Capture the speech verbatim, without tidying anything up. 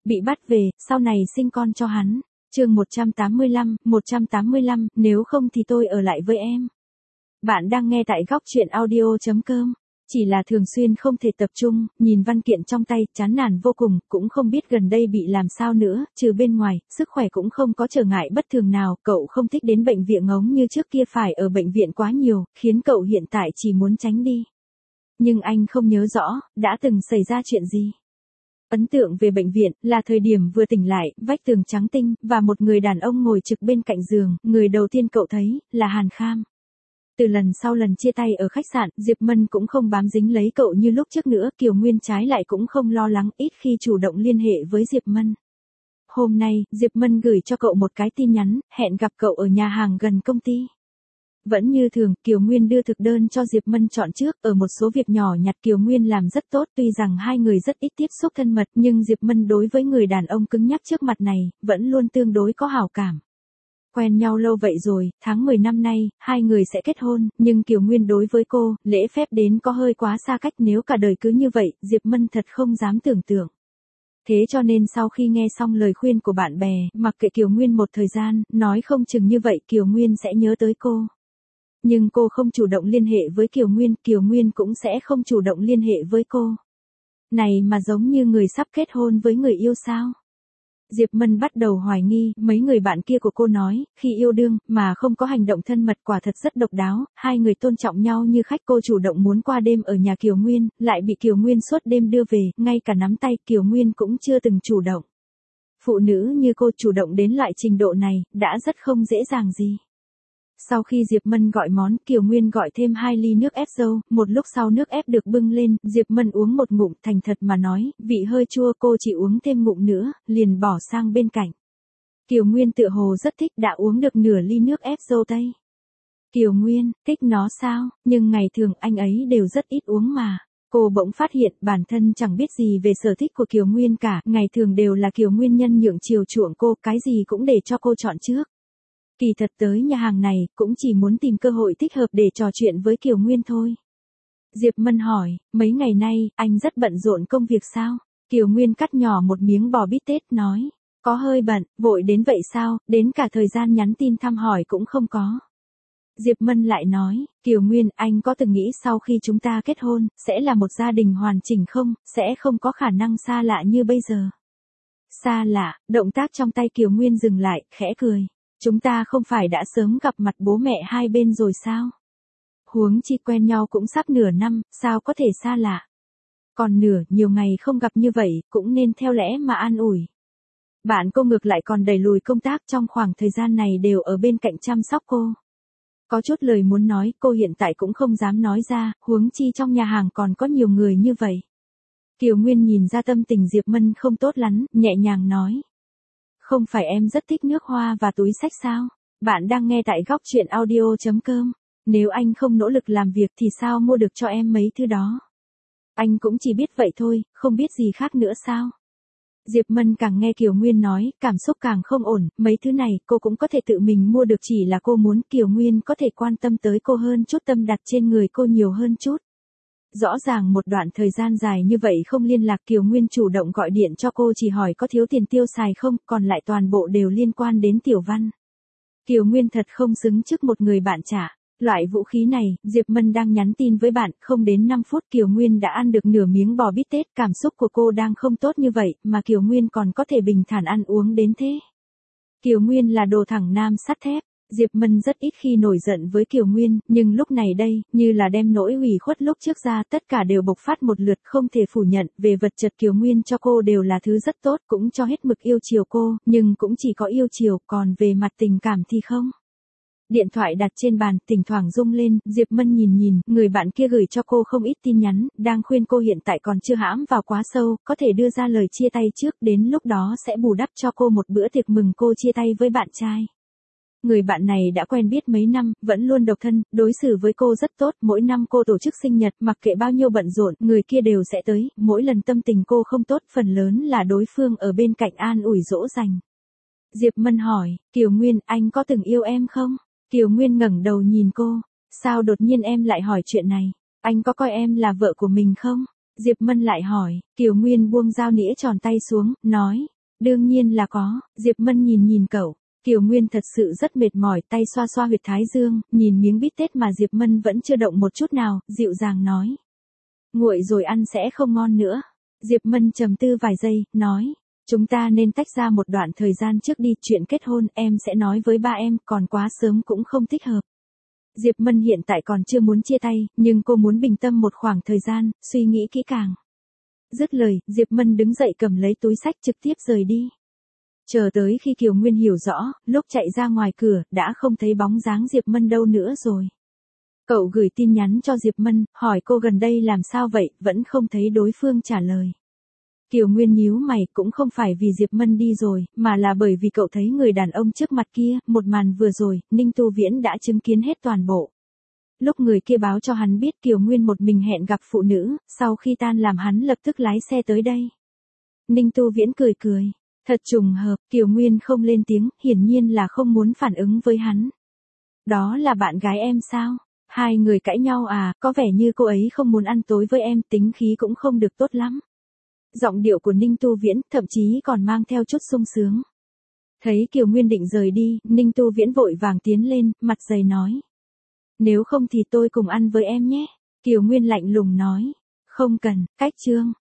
bị bắt về, sau này sinh con cho hắn. Chương một trăm tám mươi lăm, một trăm tám mươi lăm, nếu không thì tôi ở lại với em. Bạn đang nghe tại góc truyện audio chấm com. Chỉ là thường xuyên không thể tập trung, nhìn văn kiện trong tay, chán nản vô cùng, cũng không biết gần đây bị làm sao nữa, trừ bên ngoài, sức khỏe cũng không có trở ngại bất thường nào, cậu không thích đến bệnh viện ngóng như trước kia phải ở bệnh viện quá nhiều, khiến cậu hiện tại chỉ muốn tránh đi. Nhưng anh không nhớ rõ, đã từng xảy ra chuyện gì. Ấn tượng về bệnh viện, là thời điểm vừa tỉnh lại, vách tường trắng tinh, và một người đàn ông ngồi trực bên cạnh giường, người đầu tiên cậu thấy, là Hàn Kham. Từ lần sau lần chia tay ở khách sạn, Diệp Mân cũng không bám dính lấy cậu như lúc trước nữa, Kiều Nguyên trái lại cũng không lo lắng, ít khi chủ động liên hệ với Diệp Mân. Hôm nay, Diệp Mân gửi cho cậu một cái tin nhắn, hẹn gặp cậu ở nhà hàng gần công ty. Vẫn như thường, Kiều Nguyên đưa thực đơn cho Diệp Mân chọn trước, ở một số việc nhỏ nhặt Kiều Nguyên làm rất tốt, tuy rằng hai người rất ít tiếp xúc thân mật, nhưng Diệp Mân đối với người đàn ông cứng nhắc trước mặt này, vẫn luôn tương đối có hảo cảm. Quen nhau lâu vậy rồi, tháng mười năm nay, hai người sẽ kết hôn, nhưng Kiều Nguyên đối với cô, lễ phép đến có hơi quá xa cách, nếu cả đời cứ như vậy, Diệp Mân thật không dám tưởng tượng. Thế cho nên sau khi nghe xong lời khuyên của bạn bè, mặc kệ Kiều Nguyên một thời gian, nói không chừng như vậy Kiều Nguyên sẽ nhớ tới cô. Nhưng cô không chủ động liên hệ với Kiều Nguyên, Kiều Nguyên cũng sẽ không chủ động liên hệ với cô. Này mà giống như người sắp kết hôn với người yêu sao? Diệp Mân bắt đầu hoài nghi, mấy người bạn kia của cô nói, khi yêu đương, mà không có hành động thân mật quả thật rất độc đáo, hai người tôn trọng nhau như khách, cô chủ động muốn qua đêm ở nhà Kiều Nguyên, lại bị Kiều Nguyên suốt đêm đưa về, ngay cả nắm tay Kiều Nguyên cũng chưa từng chủ động. Phụ nữ như cô chủ động đến loại trình độ này, đã rất không dễ dàng gì. Sau khi Diệp Mân gọi món, Kiều Nguyên gọi thêm hai ly nước ép dâu, một lúc sau nước ép được bưng lên, Diệp Mân uống một ngụm, thành thật mà nói, vị hơi chua, cô chỉ uống thêm ngụm nữa, liền bỏ sang bên cạnh. Kiều Nguyên tựa hồ rất thích, đã uống được nửa ly nước ép dâu tây. Kiều Nguyên, thích nó sao, nhưng ngày thường anh ấy đều rất ít uống mà. Cô bỗng phát hiện bản thân chẳng biết gì về sở thích của Kiều Nguyên cả, ngày thường đều là Kiều Nguyên nhân nhượng chiều chuộng cô, cái gì cũng để cho cô chọn trước. Kỳ thật tới nhà hàng này, cũng chỉ muốn tìm cơ hội thích hợp để trò chuyện với Kiều Nguyên thôi. Diệp Mân hỏi, mấy ngày nay, anh rất bận rộn công việc sao? Kiều Nguyên cắt nhỏ một miếng bò bít tết, nói, có hơi bận, vội đến vậy sao, đến cả thời gian nhắn tin thăm hỏi cũng không có. Diệp Mân lại nói, Kiều Nguyên, anh có từng nghĩ sau khi chúng ta kết hôn, sẽ là một gia đình hoàn chỉnh không, sẽ không có khả năng xa lạ như bây giờ. Xa lạ, động tác trong tay Kiều Nguyên dừng lại, khẽ cười. Chúng ta không phải đã sớm gặp mặt bố mẹ hai bên rồi sao? Huống chi quen nhau cũng sắp nửa năm, sao có thể xa lạ? Còn nửa, nhiều ngày không gặp như vậy, cũng nên theo lẽ mà an ủi. Bạn cô ngược lại còn đẩy lùi công tác trong khoảng thời gian này đều ở bên cạnh chăm sóc cô. Có chút lời muốn nói, cô hiện tại cũng không dám nói ra, huống chi trong nhà hàng còn có nhiều người như vậy. Kiều Nguyên nhìn ra tâm tình Diệp Mân không tốt lắm, nhẹ nhàng nói. Không phải em rất thích nước hoa và túi xách sao? Bạn đang nghe tại góc truyện audio chấm com. Nếu anh không nỗ lực làm việc thì sao mua được cho em mấy thứ đó? Anh cũng chỉ biết vậy thôi, không biết gì khác nữa sao? Diệp Mân càng nghe Kiều Nguyên nói, cảm xúc càng không ổn, mấy thứ này cô cũng có thể tự mình mua được, chỉ là cô muốn Kiều Nguyên có thể quan tâm tới cô hơn chút, tâm đặt trên người cô nhiều hơn chút. Rõ ràng một đoạn thời gian dài như vậy không liên lạc, Kiều Nguyên chủ động gọi điện cho cô chỉ hỏi có thiếu tiền tiêu xài không, còn lại toàn bộ đều liên quan đến Tiểu Văn. Kiều Nguyên thật không xứng trước một người bạn trả. Loại vũ khí này, Diệp Mân đang nhắn tin với bạn, không đến năm phút Kiều Nguyên đã ăn được nửa miếng bò bít tết, cảm xúc của cô đang không tốt như vậy, mà Kiều Nguyên còn có thể bình thản ăn uống đến thế. Kiều Nguyên là đồ thẳng nam sắt thép. Diệp Mân rất ít khi nổi giận với Kiều Nguyên, nhưng lúc này đây, như là đem nỗi ủy khuất lúc trước ra, tất cả đều bộc phát một lượt, không thể phủ nhận, về vật chất Kiều Nguyên cho cô đều là thứ rất tốt, cũng cho hết mực yêu chiều cô, nhưng cũng chỉ có yêu chiều, còn về mặt tình cảm thì không. Điện thoại đặt trên bàn, thỉnh thoảng rung lên, Diệp Mân nhìn nhìn, người bạn kia gửi cho cô không ít tin nhắn, đang khuyên cô hiện tại còn chưa hãm vào quá sâu, có thể đưa ra lời chia tay trước, đến lúc đó sẽ bù đắp cho cô một bữa tiệc mừng cô chia tay với bạn trai. Người bạn này đã quen biết mấy năm, vẫn luôn độc thân, đối xử với cô rất tốt, mỗi năm cô tổ chức sinh nhật, mặc kệ bao nhiêu bận rộn, người kia đều sẽ tới, mỗi lần tâm tình cô không tốt, phần lớn là đối phương ở bên cạnh an ủi dỗ dành. Diệp Mân hỏi, Kiều Nguyên, anh có từng yêu em không? Kiều Nguyên ngẩng đầu nhìn cô, sao đột nhiên em lại hỏi chuyện này? Anh có coi em là vợ của mình không? Diệp Mân lại hỏi, Kiều Nguyên buông dao nĩa tròn tay xuống, nói, Đương nhiên là có, Diệp Mân nhìn nhìn cậu. Kiều Nguyên thật sự rất mệt mỏi, tay xoa xoa huyệt thái dương, nhìn miếng bít tết mà Diệp Mân vẫn chưa động một chút nào, dịu dàng nói. Nguội rồi ăn sẽ không ngon nữa. Diệp Mân trầm tư vài giây, nói. Chúng ta nên tách ra một đoạn thời gian trước đi, chuyện kết hôn em sẽ nói với ba em, còn quá sớm cũng không thích hợp. Diệp Mân hiện tại còn chưa muốn chia tay, nhưng cô muốn bình tâm một khoảng thời gian, suy nghĩ kỹ càng. Dứt lời, Diệp Mân đứng dậy cầm lấy túi xách trực tiếp rời đi. Chờ tới khi Kiều Nguyên hiểu rõ, lúc chạy ra ngoài cửa, đã không thấy bóng dáng Diệp Mân đâu nữa rồi. Cậu gửi tin nhắn cho Diệp Mân, hỏi cô gần đây làm sao vậy, vẫn không thấy đối phương trả lời. Kiều Nguyên nhíu mày, cũng không phải vì Diệp Mân đi rồi, mà là bởi vì cậu thấy người đàn ông trước mặt kia, một màn vừa rồi, Ninh Tu Viễn đã chứng kiến hết toàn bộ. Lúc người kia báo cho hắn biết Kiều Nguyên một mình hẹn gặp phụ nữ, sau khi tan làm hắn lập tức lái xe tới đây. Ninh Tu Viễn cười cười. Thật trùng hợp, Kiều Nguyên không lên tiếng, hiển nhiên là không muốn phản ứng với hắn. Đó là bạn gái em sao? Hai người cãi nhau à, có vẻ như cô ấy không muốn ăn tối với em, tính khí cũng không được tốt lắm. Giọng điệu của Ninh Tu Viễn, thậm chí còn mang theo chút sung sướng. Thấy Kiều Nguyên định rời đi, Ninh Tu Viễn vội vàng tiến lên, mặt dày nói. Nếu không thì tôi cùng ăn với em nhé. Kiều Nguyên lạnh lùng nói. Không cần, cách chương.